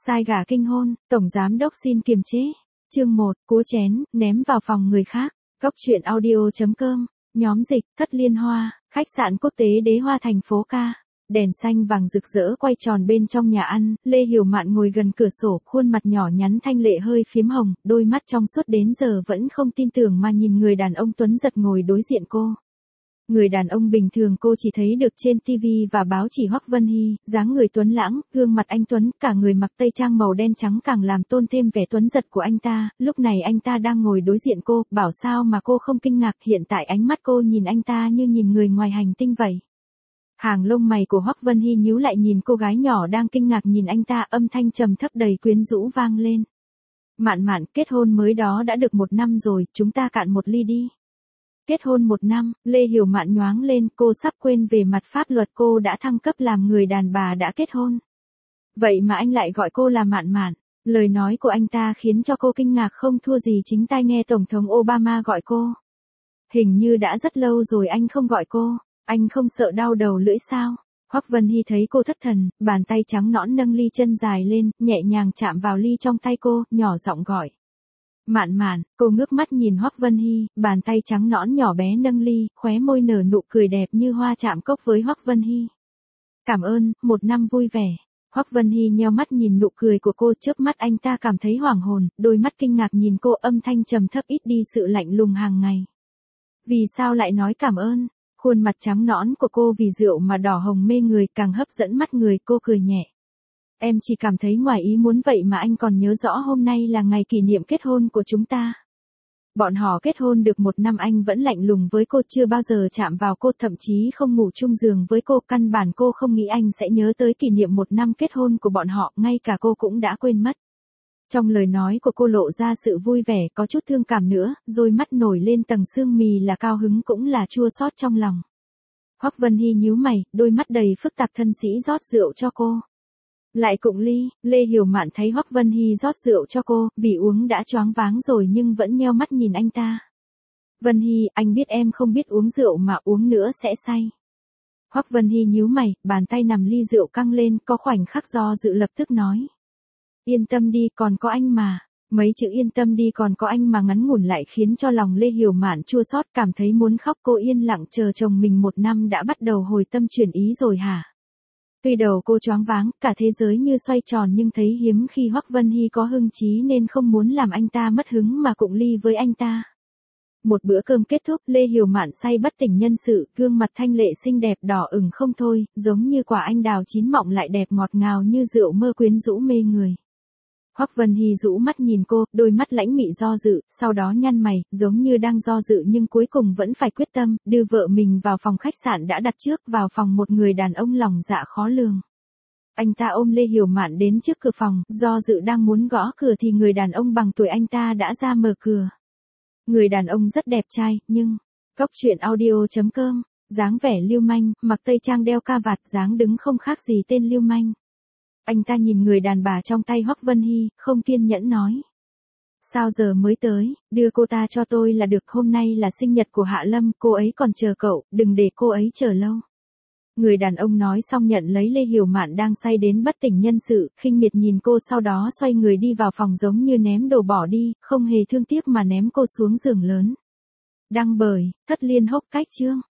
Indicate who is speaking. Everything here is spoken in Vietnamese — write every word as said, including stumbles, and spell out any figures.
Speaker 1: Sai gà kinh hôn, tổng giám đốc xin kiềm chế. Chương một, cú chén, ném vào phòng người khác. Góc truyện audio chấm com, nhóm dịch, Thất Liên Hoa, khách sạn quốc tế Đế Hoa thành phố Ca. Đèn xanh vàng rực rỡ quay tròn bên trong nhà ăn, Lê Hiểu Mạn ngồi gần cửa sổ, khuôn mặt nhỏ nhắn thanh lệ hơi phím hồng, đôi mắt trong suốt đến giờ vẫn không tin tưởng mà nhìn người đàn ông tuấn giật ngồi đối diện cô. Người đàn ông bình thường cô chỉ thấy được trên ti vi và báo chỉ Hoắc Vân Hy, dáng người tuấn lãng, gương mặt anh tuấn, cả người mặc tây trang màu đen trắng càng làm tôn thêm vẻ tuấn giật của anh ta. Lúc này anh ta đang ngồi đối diện cô, bảo sao mà cô không kinh ngạc, hiện tại ánh mắt cô nhìn anh ta như nhìn người ngoài hành tinh vậy. Hàng lông mày của Hoắc Vân Hy nhíu lại nhìn cô gái nhỏ đang kinh ngạc nhìn anh ta, âm thanh trầm thấp đầy quyến rũ vang lên. Mạn Mạn, kết hôn mới đó đã được một năm rồi, chúng ta cạn một ly đi. Kết hôn một năm, Lê Hiểu Mạn nhoáng lên, cô sắp quên về mặt pháp luật cô đã thăng cấp làm người đàn bà đã kết hôn. Vậy mà anh lại gọi cô là Mạn Mạn. Lời nói của anh ta khiến cho cô kinh ngạc không thua gì chính tai nghe Tổng thống Obama gọi cô. Hình như đã rất lâu rồi anh không gọi cô, anh không sợ đau đầu lưỡi sao? Hoắc Vân Hy thấy cô thất thần, bàn tay trắng nõn nâng ly chân dài lên, nhẹ nhàng chạm vào ly trong tay cô, nhỏ giọng gọi. Mạn Mạn, cô ngước mắt nhìn Hoắc Vân Hy, bàn tay trắng nõn nhỏ bé nâng ly, khóe môi nở nụ cười đẹp như hoa chạm cốc với Hoắc Vân Hy. Cảm ơn, một năm vui vẻ. Hoắc Vân Hy nheo mắt nhìn nụ cười của cô, chớp mắt anh ta cảm thấy hoảng hồn, đôi mắt kinh ngạc nhìn cô, âm thanh trầm thấp ít đi sự lạnh lùng hàng ngày. Vì sao lại nói cảm ơn? Khuôn mặt trắng nõn của cô vì rượu mà đỏ hồng mê người, càng hấp dẫn mắt người, cô cười nhẹ. Em chỉ cảm thấy ngoài ý muốn vậy mà anh còn nhớ rõ hôm nay là ngày kỷ niệm kết hôn của chúng ta. Bọn họ kết hôn được một năm anh vẫn lạnh lùng với cô, chưa bao giờ chạm vào cô, thậm chí không ngủ chung giường với cô, căn bản cô không nghĩ anh sẽ nhớ tới kỷ niệm một năm kết hôn của bọn họ, ngay cả cô cũng đã quên mất. Trong lời nói của cô lộ ra sự vui vẻ, có chút thương cảm nữa, rồi mắt nổi lên tầng sương mì là cao hứng cũng là chua xót trong lòng. Hoắc Vân Hy nhíu mày, đôi mắt đầy phức tạp, thân sĩ rót rượu cho cô. Lại cụng ly, Lê Hiểu Mạn thấy Hoắc Vân Hy rót rượu cho cô, vì uống đã choáng váng rồi nhưng vẫn nheo mắt nhìn anh ta. Vân Hy, anh biết em không biết uống rượu mà uống nữa sẽ say. Hoắc Vân Hy nhíu mày, bàn tay nằm ly rượu căng lên, có khoảnh khắc do dự lập tức nói. Yên tâm đi, còn có anh mà. Mấy chữ yên tâm đi còn có anh mà ngắn ngủn lại khiến cho lòng Lê Hiểu Mạn chua xót, cảm thấy muốn khóc. Cô yên lặng chờ chồng mình một năm đã bắt đầu hồi tâm chuyển ý rồi hả? Tuy đầu cô choáng váng, cả thế giới như xoay tròn nhưng thấy hiếm khi Hoắc Vân Hy có hưng trí nên không muốn làm anh ta mất hứng mà cụng ly với anh ta. Một bữa cơm kết thúc, Lê Hiểu Mạn say bất tỉnh nhân sự, gương mặt thanh lệ xinh đẹp đỏ ửng không thôi, giống như quả anh đào chín mọng lại đẹp ngọt ngào như rượu mơ quyến rũ mê người. Hoắc Vân Hy rũ mắt nhìn cô, đôi mắt lãnh mị do dự, sau đó nhăn mày, giống như đang do dự nhưng cuối cùng vẫn phải quyết tâm, đưa vợ mình vào phòng khách sạn đã đặt trước, vào phòng một người đàn ông lòng dạ khó lường. Anh ta ôm Lê Hiểu Mạn đến trước cửa phòng, do dự đang muốn gõ cửa thì người đàn ông bằng tuổi anh ta đã ra mở cửa. Người đàn ông rất đẹp trai, nhưng, góc truyện audio chấm com, dáng vẻ lưu manh, mặc tây trang đeo ca vạt, dáng đứng không khác gì tên lưu manh. Anh ta nhìn người đàn bà trong tay Hoắc Vân Hy, không kiên nhẫn nói. Sao giờ mới tới, đưa cô ta cho tôi là được, hôm nay là sinh nhật của Hạ Lâm, cô ấy còn chờ cậu, đừng để cô ấy chờ lâu. Người đàn ông nói xong nhận lấy Lê Hiểu Mạn đang say đến bất tỉnh nhân sự, khinh miệt nhìn cô, sau đó xoay người đi vào phòng giống như ném đồ bỏ đi, không hề thương tiếc mà ném cô xuống giường lớn. Đăng bởi, Thất Liên Hốc Cách chương.